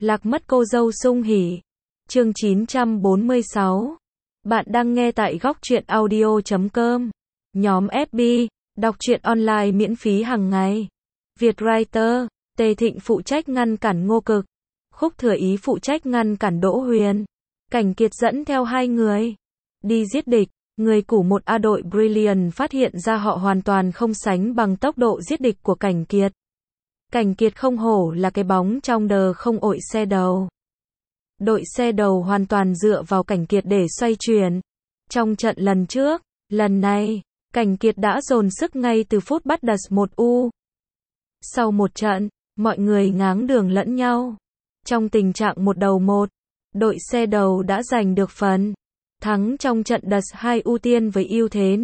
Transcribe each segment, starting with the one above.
Lạc mất cô dâu sung hỉ. Chương 946. Bạn đang nghe tại góc truyện audio.com. Nhóm FB, đọc truyện online miễn phí hàng ngày. Vietwriter, Tề Thịnh phụ trách ngăn cản Ngô Cực. Khúc Thừa Ý phụ trách ngăn cản Đỗ Huyền. Cảnh Kiệt dẫn theo hai người đi giết địch. Người của một A đội Brilliant phát hiện ra họ hoàn toàn không sánh bằng tốc độ giết địch của Cảnh Kiệt. Cảnh Kiệt không hổ là cái bóng trong đờ không ội xe đầu. Đội xe đầu hoàn toàn dựa vào Cảnh Kiệt để xoay chuyển. Trong trận lần trước, lần này, Cảnh Kiệt đã dồn sức ngay từ phút bắt đật 1U. Sau một trận, mọi người ngáng đường lẫn nhau. Trong tình trạng một đầu một, đội xe đầu đã giành được phần thắng trong trận đật 2 ưu tiên với ưu thế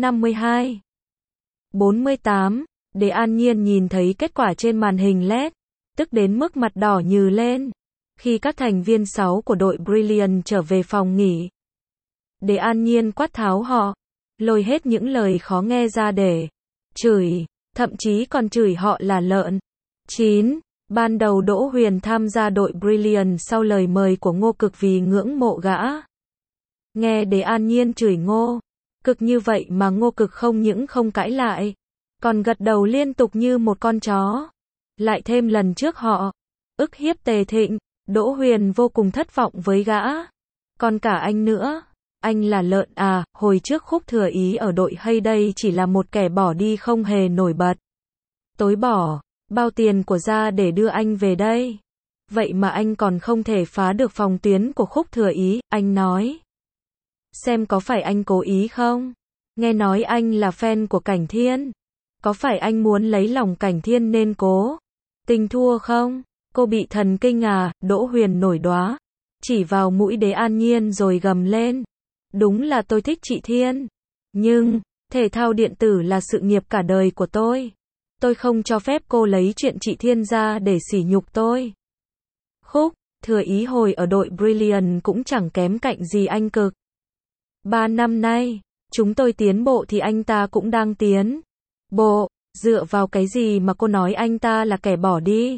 52-48. Để An Nhiên nhìn thấy kết quả trên màn hình LED, tức đến mức mặt đỏ nhừ lên. Khi các thành viên 6 của đội Brilliant trở về phòng nghỉ, Để An Nhiên quát tháo họ, lôi hết những lời khó nghe ra để chửi, thậm chí còn chửi họ là lợn. 9. Ban đầu Đỗ Huyền tham gia đội Brilliant sau lời mời của Ngô Cực vì ngưỡng mộ gã. Nghe Để An Nhiên chửi Ngô Cực như vậy mà Ngô Cực không những không cãi lại, còn gật đầu liên tục như một con chó. Lại thêm lần trước họ ức hiếp Tề Thịnh, Đỗ Huyền vô cùng thất vọng với gã. Còn cả anh nữa, anh là lợn à, hồi trước Khúc Thừa Ý ở đội hay đây chỉ là một kẻ bỏ đi không hề nổi bật. Tối bỏ bao tiền của ra để đưa anh về đây. Vậy mà anh còn không thể phá được phòng tuyến của Khúc Thừa Ý, anh nói. Xem có phải anh cố ý không? Nghe nói anh là fan của Cảnh Thiên. Có phải anh muốn lấy lòng Cảnh Thiên nên cố tình thua không? Cô bị thần kinh à? Đỗ Huyền nổi đoá, chỉ vào mũi Đế An Nhiên rồi gầm lên. Đúng là tôi thích chị Thiên. Nhưng, thể thao điện tử là sự nghiệp cả đời của tôi. Tôi không cho phép cô lấy chuyện chị Thiên ra để sỉ nhục tôi. Khúc Thừa Ý hồi ở đội Brilliant cũng chẳng kém cạnh gì anh Cực. 3 năm nay, chúng tôi tiến bộ thì anh ta cũng đang tiến bộ. Dựa vào cái gì mà cô nói anh ta là kẻ bỏ đi?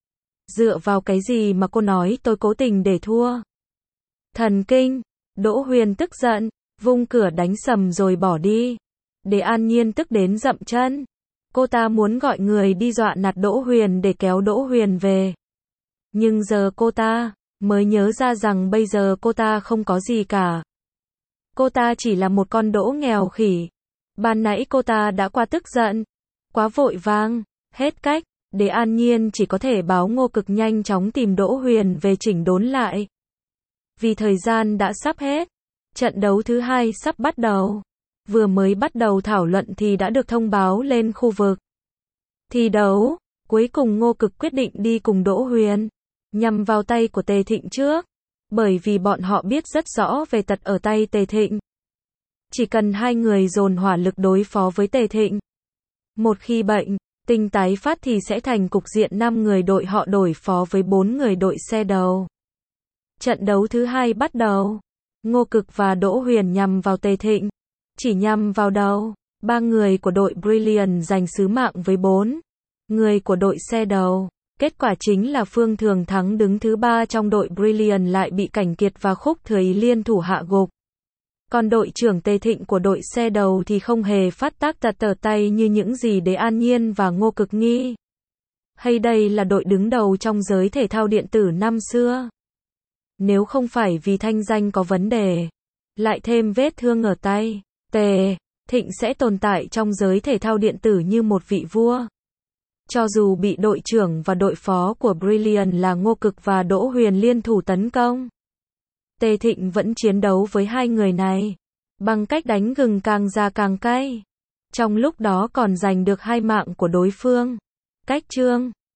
Dựa vào cái gì mà cô nói tôi cố tình để thua? Thần kinh. Đỗ Huyền tức giận, vung cửa đánh sầm rồi bỏ đi. Để An Nhiên tức đến dậm chân. Cô ta muốn gọi người đi dọa nạt Đỗ Huyền để kéo Đỗ Huyền về. Nhưng giờ cô ta mới nhớ ra rằng bây giờ cô ta không có gì cả. Cô ta chỉ là một con đỗ nghèo khỉ. Ban nãy cô ta đã quá tức giận, quá vội vàng, hết cách. Để An Nhiên chỉ có thể báo Ngô Cực nhanh chóng tìm Đỗ Huyền về chỉnh đốn lại. Vì thời gian đã sắp hết, trận đấu thứ 2 sắp bắt đầu. Vừa mới bắt đầu thảo luận thì đã được thông báo lên khu vực thi đấu. Cuối cùng Ngô Cực quyết định đi cùng Đỗ Huyền, nhằm vào tay của Tề Thịnh trước. Bởi vì bọn họ biết rất rõ về tật ở tay Tề Thịnh. Chỉ cần hai người dồn hỏa lực đối phó với Tề Thịnh, một khi bệnh tình tái phát thì sẽ thành cục diện 5 người đội họ đối phó với 4 người đội xe đầu. Trận đấu thứ 2 bắt đầu. Ngô Cực và Đỗ Huyền nhằm vào Tề Thịnh. Chỉ nhằm vào đầu. 3 người của đội Brilliant giành sứ mạng với 4 người của đội xe đầu. Kết quả chính là Phương Thường Thắng đứng thứ 3 trong đội Brilliant lại bị Cảnh Kiệt và Khúc Thừa Ý liên thủ hạ gục. Còn đội trưởng Tề Thịnh của đội xe đầu thì không hề phát tác tờ tay như những gì Đế An Nhiên và Ngô Cực nghi. Hay đây là đội đứng đầu trong giới thể thao điện tử năm xưa? Nếu không phải vì thanh danh có vấn đề, lại thêm vết thương ở tay, Tề Thịnh sẽ tồn tại trong giới thể thao điện tử như một vị vua. Cho dù bị đội trưởng và đội phó của Brilliant là Ngô Cực và Đỗ Huyền liên thủ tấn công, Tề Thịnh vẫn chiến đấu với hai người này, bằng cách đánh gừng càng già càng cay. Trong lúc đó còn giành được 2 mạng của đối phương. Cách chương